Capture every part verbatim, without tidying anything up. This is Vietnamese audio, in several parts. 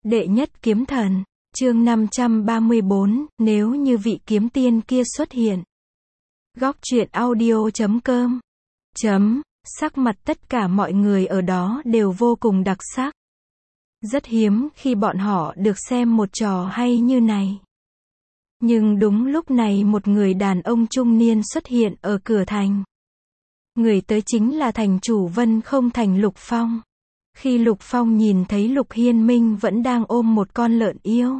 Đệ nhất kiếm thần, chương năm trăm ba mươi bốn, nếu như vị kiếm tiên kia xuất hiện. Góc truyện audio chấm com chấm, sắc mặt tất cả mọi người ở đó đều vô cùng đặc sắc. Rất hiếm khi bọn họ được xem một trò hay như này. Nhưng đúng lúc này một người đàn ông trung niên xuất hiện ở cửa thành. Người tới chính là thành chủ Vân Không Thành Lục Phong. Khi Lục Phong nhìn thấy Lục Hiên Minh vẫn đang ôm một con lợn yêu,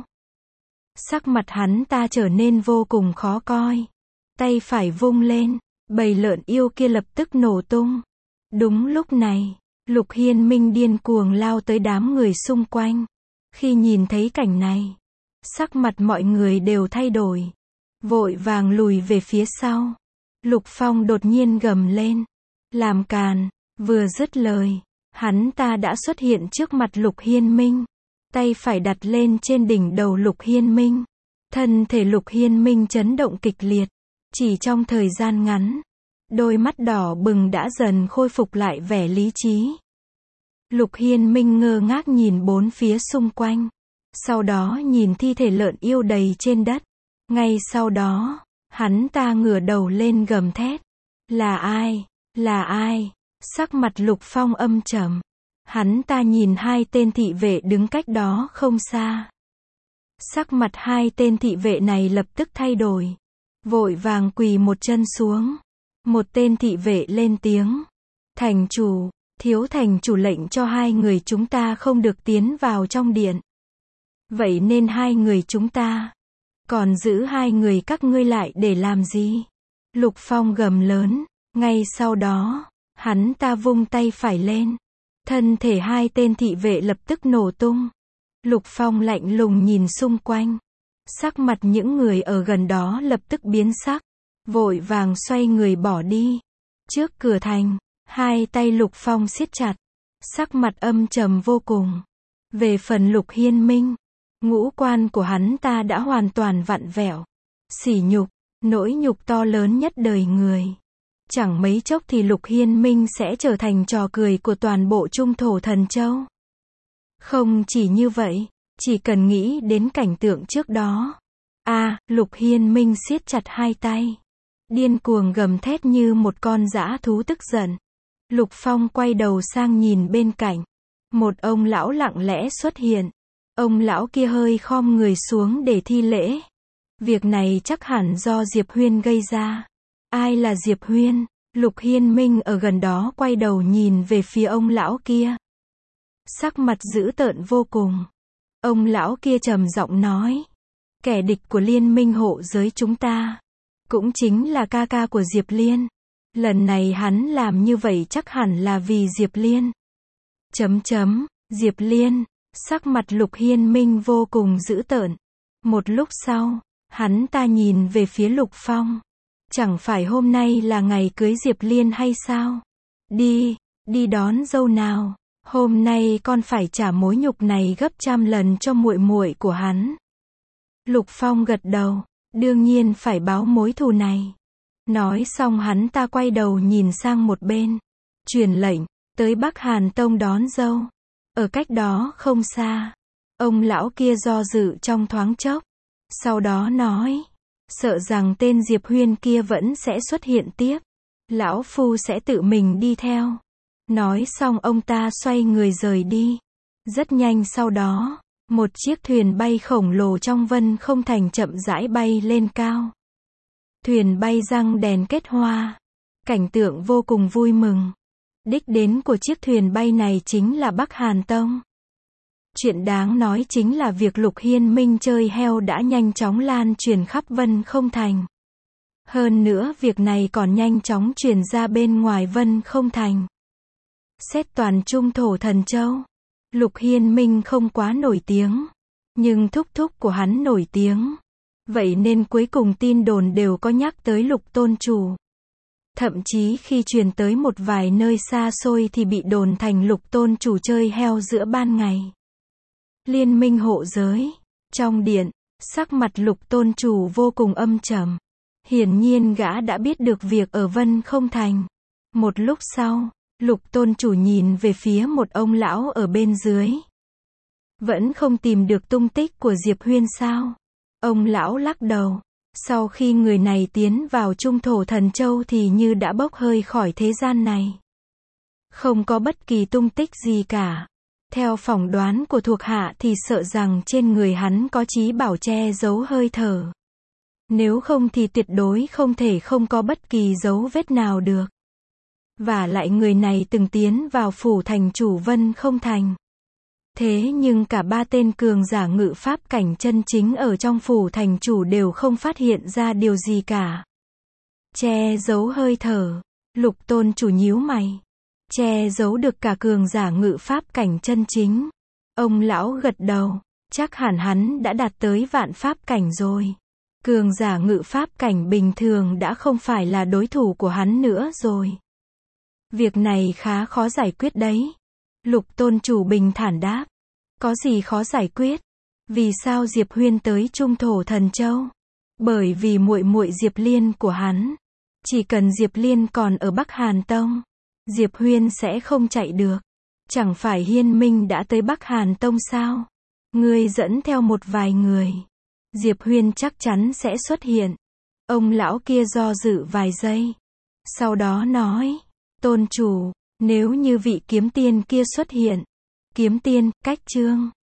sắc mặt hắn ta trở nên vô cùng khó coi. Tay phải vung lên, bầy lợn yêu kia lập tức nổ tung. Đúng lúc này, Lục Hiên Minh điên cuồng lao tới đám người xung quanh. Khi nhìn thấy cảnh này, sắc mặt mọi người đều thay đổi, vội vàng lùi về phía sau. Lục Phong đột nhiên gầm lên, làm càn. Vừa dứt lời, hắn ta đã xuất hiện trước mặt Lục Hiên Minh, tay phải đặt lên trên đỉnh đầu Lục Hiên Minh. Thân thể Lục Hiên Minh chấn động kịch liệt, chỉ trong thời gian ngắn, đôi mắt đỏ bừng đã dần khôi phục lại vẻ lý trí. Lục Hiên Minh ngơ ngác nhìn bốn phía xung quanh, sau đó nhìn thi thể lợn yêu đầy trên đất. Ngay sau đó, hắn ta ngửa đầu lên gầm thét, là ai, là ai? Sắc mặt Lục Phong âm trầm. Hắn ta nhìn hai tên thị vệ đứng cách đó không xa. Sắc mặt hai tên thị vệ này lập tức thay đổi, vội vàng quỳ một chân xuống. Một tên thị vệ lên tiếng, thành chủ, thiếu thành chủ lệnh cho hai người chúng ta không được tiến vào trong điện. Vậy nên hai người chúng ta còn giữ hai người các ngươi lại để làm gì? Lục Phong gầm lớn. Ngay sau đó, hắn ta vung tay phải lên, thân thể hai tên thị vệ lập tức nổ tung. Lục Phong lạnh lùng nhìn xung quanh, sắc mặt những người ở gần đó lập tức biến sắc, vội vàng xoay người bỏ đi. Trước cửa thành, hai tay Lục Phong siết chặt, sắc mặt âm trầm vô cùng. Về phần Lục Hiên Minh, ngũ quan của hắn ta đã hoàn toàn vặn vẹo. Sỉ nhục, nỗi nhục to lớn nhất đời người. Chẳng mấy chốc thì Lục Hiên Minh sẽ trở thành trò cười của toàn bộ Trung Thổ Thần Châu. Không chỉ như vậy, chỉ cần nghĩ đến cảnh tượng trước đó. A, à, Lục Hiên Minh siết chặt hai tay, điên cuồng gầm thét như một con dã thú tức giận. Lục Phong quay đầu sang nhìn bên cạnh. Một ông lão lặng lẽ xuất hiện. Ông lão kia hơi khom người xuống để thi lễ. Việc này chắc hẳn do Diệp Huyên gây ra. Ai là Diệp Huyên? Lục Hiên Minh ở gần đó quay đầu nhìn về phía ông lão kia. Sắc mặt dữ tợn vô cùng. Ông lão kia trầm giọng nói, kẻ địch của liên minh hộ giới chúng ta, cũng chính là ca ca của Diệp Liên. Lần này hắn làm như vậy chắc hẳn là vì Diệp Liên. Chấm chấm, Diệp Liên, sắc mặt Lục Hiên Minh vô cùng dữ tợn. Một lúc sau, hắn ta nhìn về phía Lục Phong. Chẳng phải hôm nay là ngày cưới Diệp Liên hay sao? Đi, đi đón dâu nào. Hôm nay con phải trả mối nhục này gấp trăm lần cho muội muội của hắn. Lục Phong gật đầu, đương nhiên phải báo mối thù này. Nói xong hắn ta quay đầu nhìn sang một bên, truyền lệnh, tới Bắc Hàn Tông đón dâu. Ở cách đó không xa, ông lão kia do dự trong thoáng chốc, sau đó nói, sợ rằng tên Diệp Huyên kia vẫn sẽ xuất hiện tiếp. Lão phu sẽ tự mình đi theo. Nói xong ông ta xoay người rời đi. Rất nhanh sau đó, một chiếc thuyền bay khổng lồ trong Vân Không Thành chậm rãi bay lên cao. Thuyền bay răng đèn kết hoa. Cảnh tượng vô cùng vui mừng. Đích đến của chiếc thuyền bay này chính là Bắc Hàn Tông. Chuyện đáng nói chính là việc Lục Hiên Minh chơi heo đã nhanh chóng lan truyền khắp Vân Không Thành. Hơn nữa việc này còn nhanh chóng truyền ra bên ngoài Vân Không Thành. Xét toàn Trung Thổ Thần Châu, Lục Hiên Minh không quá nổi tiếng, nhưng thúc thúc của hắn nổi tiếng. Vậy nên cuối cùng tin đồn đều có nhắc tới Lục Tôn Chủ. Thậm chí khi truyền tới một vài nơi xa xôi thì bị đồn thành Lục Tôn Chủ chơi heo giữa ban ngày. Liên minh hộ giới. Trong điện, sắc mặt Lục Tôn Chủ vô cùng âm trầm. Hiển nhiên gã đã biết được việc ở Vân Không Thành. Một lúc sau, Lục Tôn Chủ nhìn về phía một ông lão ở bên dưới. Vẫn không tìm được tung tích của Diệp Huyên sao? Ông lão lắc đầu. Sau khi người này tiến vào trung thổ thần châu thì như đã bốc hơi khỏi thế gian này. Không có bất kỳ tung tích gì cả. Theo phỏng đoán của thuộc hạ thì sợ rằng trên người hắn có chí bảo che giấu hơi thở. Nếu không thì tuyệt đối không thể không có bất kỳ dấu vết nào được. Và lại người này từng tiến vào phủ thành chủ Vân Không Thành. Thế nhưng cả ba tên cường giả ngự pháp cảnh chân chính ở trong phủ thành chủ đều không phát hiện ra điều gì cả. Che giấu hơi thở. Lục tôn chủ nhíu mày. Che giấu được cả cường giả ngự pháp cảnh chân chính. Ông lão gật đầu. Chắc hẳn hắn đã đạt tới vạn pháp cảnh rồi. Cường giả ngự pháp cảnh bình thường đã không phải là đối thủ của hắn nữa rồi. Việc này khá khó giải quyết đấy. Lục tôn chủ bình thản đáp. Có gì khó giải quyết? Vì sao Diệp Huyên tới Trung Thổ Thần Châu? Bởi vì muội muội Diệp Liên của hắn. Chỉ cần Diệp Liên còn ở Bắc Hàn Tông, Diệp Huyên sẽ không chạy được. Chẳng phải Hiên Minh đã tới Bắc Hàn Tông sao? Ngươi dẫn theo một vài người. Diệp Huyên chắc chắn sẽ xuất hiện. Ông lão kia do dự vài giây. Sau đó nói, tôn chủ, nếu như vị kiếm tiên kia xuất hiện. Kiếm tiên, cách chương.